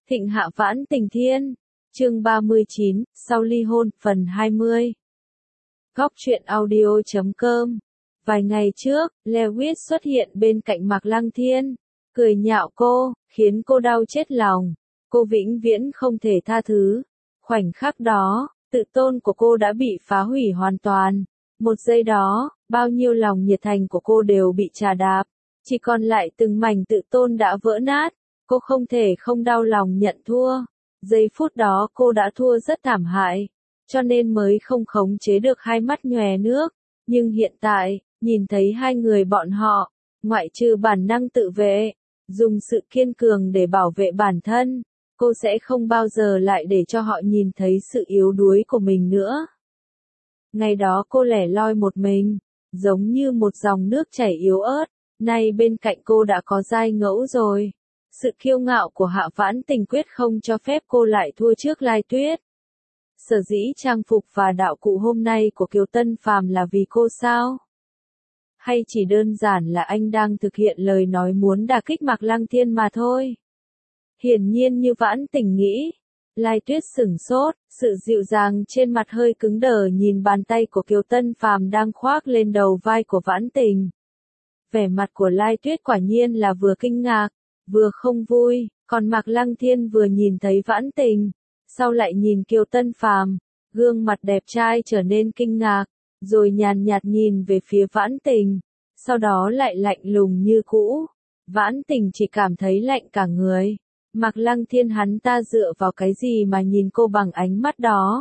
Thịnh Hạ Vãn Tình Thiên, chương 39, sau ly hôn, phần 20. Góc truyện audio.com. Vài ngày trước, Lewis xuất hiện bên cạnh Mạc Lăng Thiên, cười nhạo cô, khiến cô đau chết lòng. Cô vĩnh viễn không thể tha thứ. Khoảnh khắc đó, tự tôn của cô đã bị phá hủy hoàn toàn. Một giây đó, bao nhiêu lòng nhiệt thành của cô đều bị trà đạp. Chỉ còn lại từng mảnh tự tôn đã vỡ nát. Cô không thể không đau lòng nhận thua. Giây phút đó cô đã thua rất thảm hại, cho nên mới không khống chế được hai mắt nhòe nước. Nhưng hiện tại, nhìn thấy hai người bọn họ, ngoại trừ bản năng tự vệ, dùng sự kiên cường để bảo vệ bản thân, cô sẽ không bao giờ lại để cho họ nhìn thấy sự yếu đuối của mình nữa. Ngày đó cô lẻ loi một mình, giống như một dòng nước chảy yếu ớt, nay bên cạnh cô đã có giai ngẫu rồi. Sự kiêu ngạo của Hạ Vãn Tình quyết không cho phép cô lại thua trước Lai Tuyết. Sở dĩ trang phục và đạo cụ hôm nay của Kiều Tân Phàm là vì cô sao? Hay chỉ đơn giản là anh đang thực hiện lời nói muốn đả kích Mạc Lăng Thiên mà thôi? Hiển nhiên như Vãn Tình nghĩ. Lai Tuyết sửng sốt, sự dịu dàng trên mặt hơi cứng đờ nhìn bàn tay của Kiều Tân Phàm đang khoác lên đầu vai của Vãn Tình. Vẻ mặt của Lai Tuyết quả nhiên là vừa kinh ngạc, vừa không vui, còn Mạc Lăng Thiên vừa nhìn thấy Vãn Tình, sau lại nhìn Kiều Tân Phàm, gương mặt đẹp trai trở nên kinh ngạc, rồi nhàn nhạt nhìn về phía Vãn Tình, sau đó lại lạnh lùng như cũ. Vãn Tình chỉ cảm thấy lạnh cả người. Mạc Lăng Thiên hắn ta dựa vào cái gì mà nhìn cô bằng ánh mắt đó?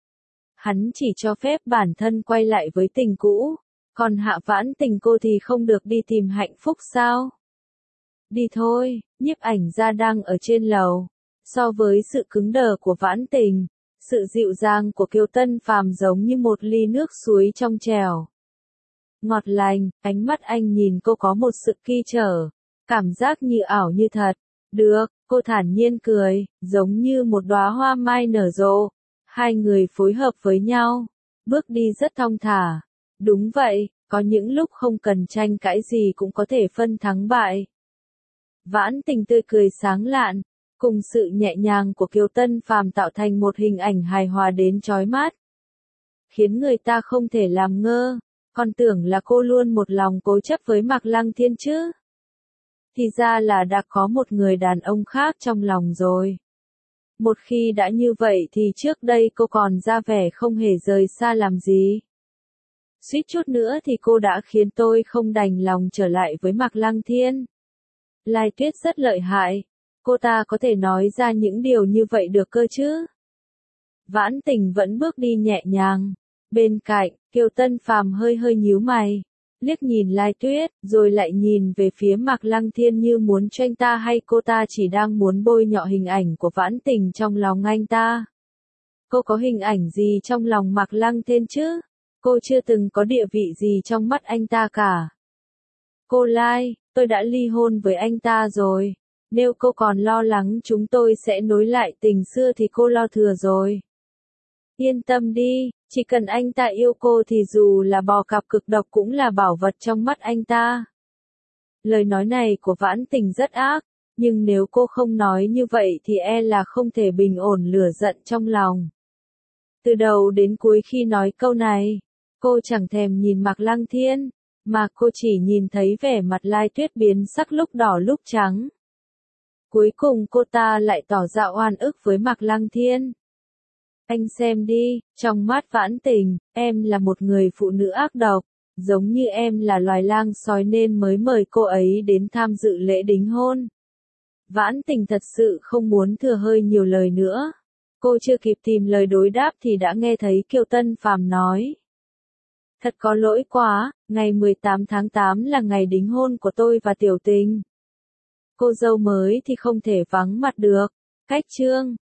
Hắn chỉ cho phép bản thân quay lại với tình cũ, còn Hạ Vãn Tình cô thì không được đi tìm hạnh phúc sao? Đi thôi, nhiếp ảnh gia đang ở trên lầu. So với sự cứng đờ của Vãn Tình, sự dịu dàng của Kiều Tân Phàm giống như một ly nước suối trong trèo. Ngọt lành, ánh mắt anh nhìn cô có một sự ki trở, cảm giác như ảo như thật. Được, cô thản nhiên cười, giống như một đóa hoa mai nở rộ. Hai người phối hợp với nhau, bước đi rất thong thả. Đúng vậy, có những lúc không cần tranh cãi gì cũng có thể phân thắng bại. Vãn Tình tươi cười sáng lạn, cùng sự nhẹ nhàng của Kiều Tân Phàm tạo thành một hình ảnh hài hòa đến chói mắt, khiến người ta không thể làm ngơ, còn tưởng là cô luôn một lòng cố chấp với Mạc Lăng Thiên chứ. Thì ra là đã có một người đàn ông khác trong lòng rồi. Một khi đã như vậy thì trước đây cô còn ra vẻ không hề rời xa làm gì. Suýt chút nữa thì cô đã khiến tôi không đành lòng trở lại với Mạc Lăng Thiên. Lai Tuyết rất lợi hại, cô ta có thể nói ra những điều như vậy được cơ chứ? Vãn Tình vẫn bước đi nhẹ nhàng. Bên cạnh, Kiều Tân Phàm hơi hơi nhíu mày, liếc nhìn Lai Tuyết, rồi lại nhìn về phía Mạc Lăng Thiên như muốn cho anh ta hay cô ta chỉ đang muốn bôi nhọ hình ảnh của Vãn Tình trong lòng anh ta. Cô có hình ảnh gì trong lòng Mạc Lăng Thiên chứ? Cô chưa từng có địa vị gì trong mắt anh ta cả. Cô Lai, tôi đã ly hôn với anh ta rồi. Nếu cô còn lo lắng chúng tôi sẽ nối lại tình xưa thì cô lo thừa rồi. Yên tâm đi, chỉ cần anh ta yêu cô thì dù là bò cạp cực độc cũng là bảo vật trong mắt anh ta. Lời nói này của Vãn Tình rất ác, nhưng nếu cô không nói như vậy thì e là không thể bình ổn lửa giận trong lòng. Từ đầu đến cuối khi nói câu này, cô chẳng thèm nhìn Mạc Lăng Thiên, mà cô chỉ nhìn thấy vẻ mặt Lai Tuyết biến sắc lúc đỏ lúc trắng. Cuối cùng cô ta lại tỏ ra oan ức với Mạc Lăng Thiên. Anh xem đi, trong mắt Vãn Tình, em là một người phụ nữ ác độc, giống như em là loài lang sói nên mới mời cô ấy đến tham dự lễ đính hôn. Vãn Tình thật sự không muốn thừa hơi nhiều lời nữa. Cô chưa kịp tìm lời đối đáp thì đã nghe thấy Kiều Tân Phàm nói. Thật có lỗi quá, ngày 18 tháng 8 là ngày đính hôn của tôi và Tiểu Tình. Cô dâu mới thì không thể vắng mặt được. Cách chương